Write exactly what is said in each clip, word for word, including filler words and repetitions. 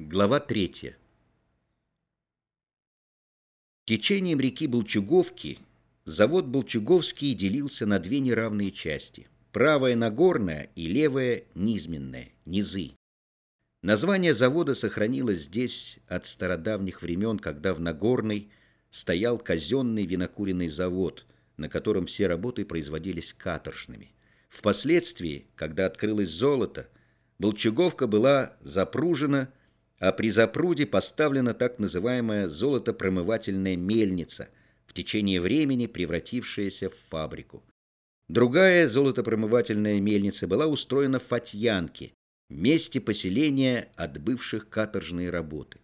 Глава третья. Течением реки Болчуговки завод Болчуговский делился на две неравные части. Правая Нагорная и левая Низменная, низы. Название завода сохранилось здесь от стародавних времен, когда в Нагорной стоял казенный винокуренный завод, на котором все работы производились каторжными. Впоследствии, когда открылось золото, Болчуговка была запружена, а при запруде поставлена так называемая золотопромывательная мельница, в течение времени превратившаяся в фабрику. Другая золотопромывательная мельница была устроена в Фатьянке, месте поселения отбывших каторжные работы.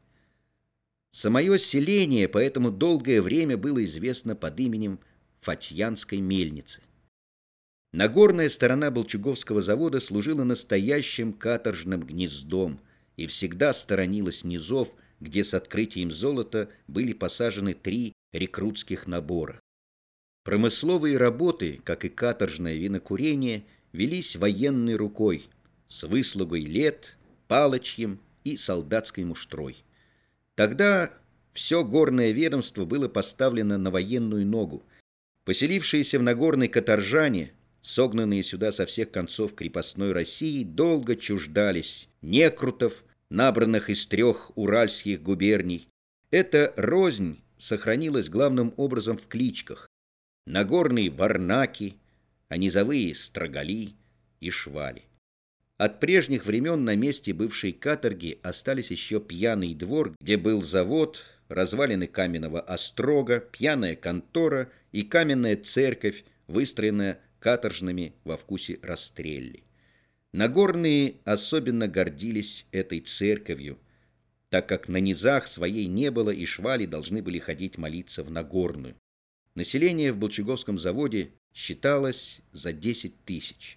Самое селение поэтому долгое время было известно под именем Фатьянской мельницы. Нагорная сторона Болчуговского завода служила настоящим каторжным гнездом и всегда сторонилась низов, где с открытием золота были посажены три рекрутских набора. Промысловые работы, как и каторжное винокурение, велись военной рукой, с выслугой лет, палочьем и солдатской муштрой. Тогда все горное ведомство было поставлено на военную ногу. Поселившиеся в Нагорной каторжане, согнанные сюда со всех концов крепостной России, долго чуждались некрутов, набранных из трех уральских губерний. Эта рознь сохранилась главным образом в кличках: Нагорные варнаки, а низовые строгали и швали. От прежних времен на месте бывшей каторги остались еще пьяный двор, где был завод, развалины каменного острога, пьяная контора и каменная церковь, выстроенная каторжными во вкусе Растрелли. Нагорные особенно гордились этой церковью, так как на низах своей не было, и швали должны были ходить молиться в Нагорную. Население в Болчуговском заводе считалось за десять тысяч.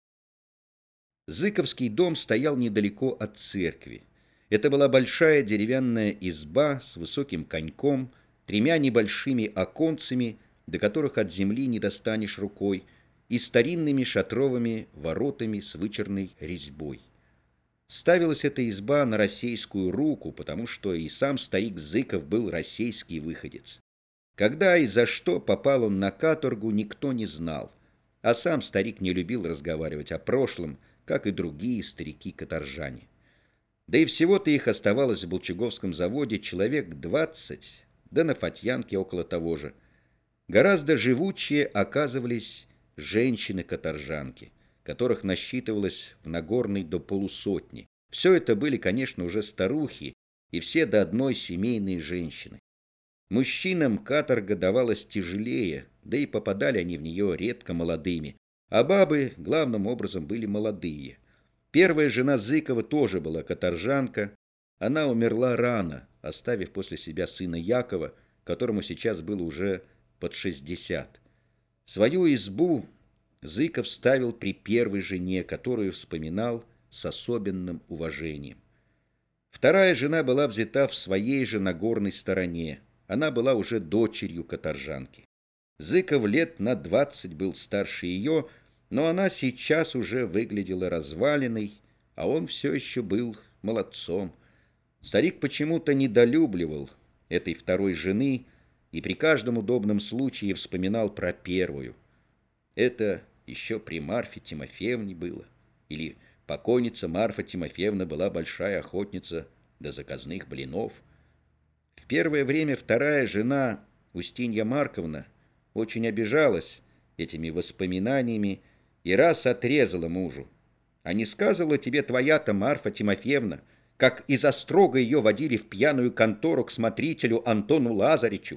Зыковский дом стоял недалеко от церкви. Это была большая деревянная изба с высоким коньком, тремя небольшими оконцами, до которых от земли не достанешь рукой, и старинными шатровыми воротами с вычурной резьбой. Ставилась эта изба на российскую руку, потому что и сам старик Зыков был российский выходец. Когда и за что попал он на каторгу, никто не знал, а сам старик не любил разговаривать о прошлом, как и другие старики-каторжане. Да и всего-то их оставалось в Болчуговском заводе человек двадцать, да на Фатьянке около того же. Гораздо живучее оказывались женщины-каторжанки, которых насчитывалось в Нагорной до полусотни. Все это были, конечно, уже старухи, и все до одной семейные женщины. Мужчинам каторга давалась тяжелее, да и попадали они в нее редко молодыми, а бабы главным образом были молодые. Первая жена Зыкова тоже была каторжанка. Она умерла рано, оставив после себя сына Якова, которому сейчас было уже под шестьдесят. Свою избу Зыков ставил при первой жене, которую вспоминал с особенным уважением. Вторая жена была взята в своей же Нагорной стороне. Она была уже дочерью каторжанки. Зыков лет на двадцать был старше ее, но она сейчас уже выглядела развалиной, а он все еще был молодцом. Старик почему-то недолюбливал этой второй жены и при каждом удобном случае вспоминал про первую. Это еще при Марфе Тимофеевне было. Или покойница Марфа Тимофеевна была большая охотница до заказных блинов. В первое время вторая жена, Устинья Марковна, очень обижалась этими воспоминаниями и раз отрезала мужу: «А не сказывала тебе твоя-то Марфа Тимофеевна, как из острога ее водили в пьяную контору к смотрителю Антону Лазаричу?»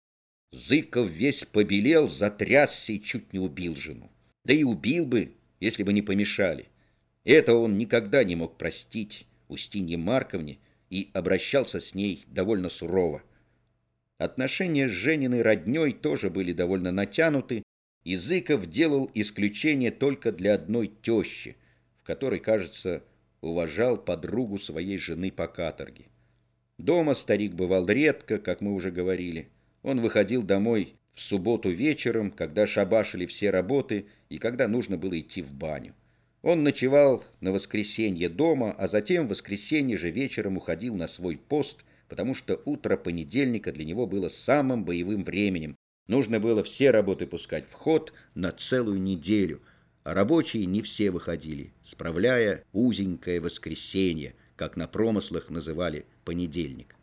Зыков весь побелел, затрясся и чуть не убил жену. Да и убил бы, если бы не помешали. Этого он никогда не мог простить Устинье Марковне и обращался с ней довольно сурово. Отношения с Жениной родней тоже были довольно натянуты, и Зыков делал исключение только для одной тещи, в которой, кажется, уважал подругу своей жены по каторге. Дома старик бывал редко, как мы уже говорили. Он выходил домой в субботу вечером, когда шабашили все работы и когда нужно было идти в баню. Он ночевал на воскресенье дома, а затем в воскресенье же вечером уходил на свой пост, потому что утро понедельника для него было самым боевым временем. Нужно было все работы пускать в ход на целую неделю, а рабочие не все выходили, справляя узенькое воскресенье, как на промыслах называли понедельник.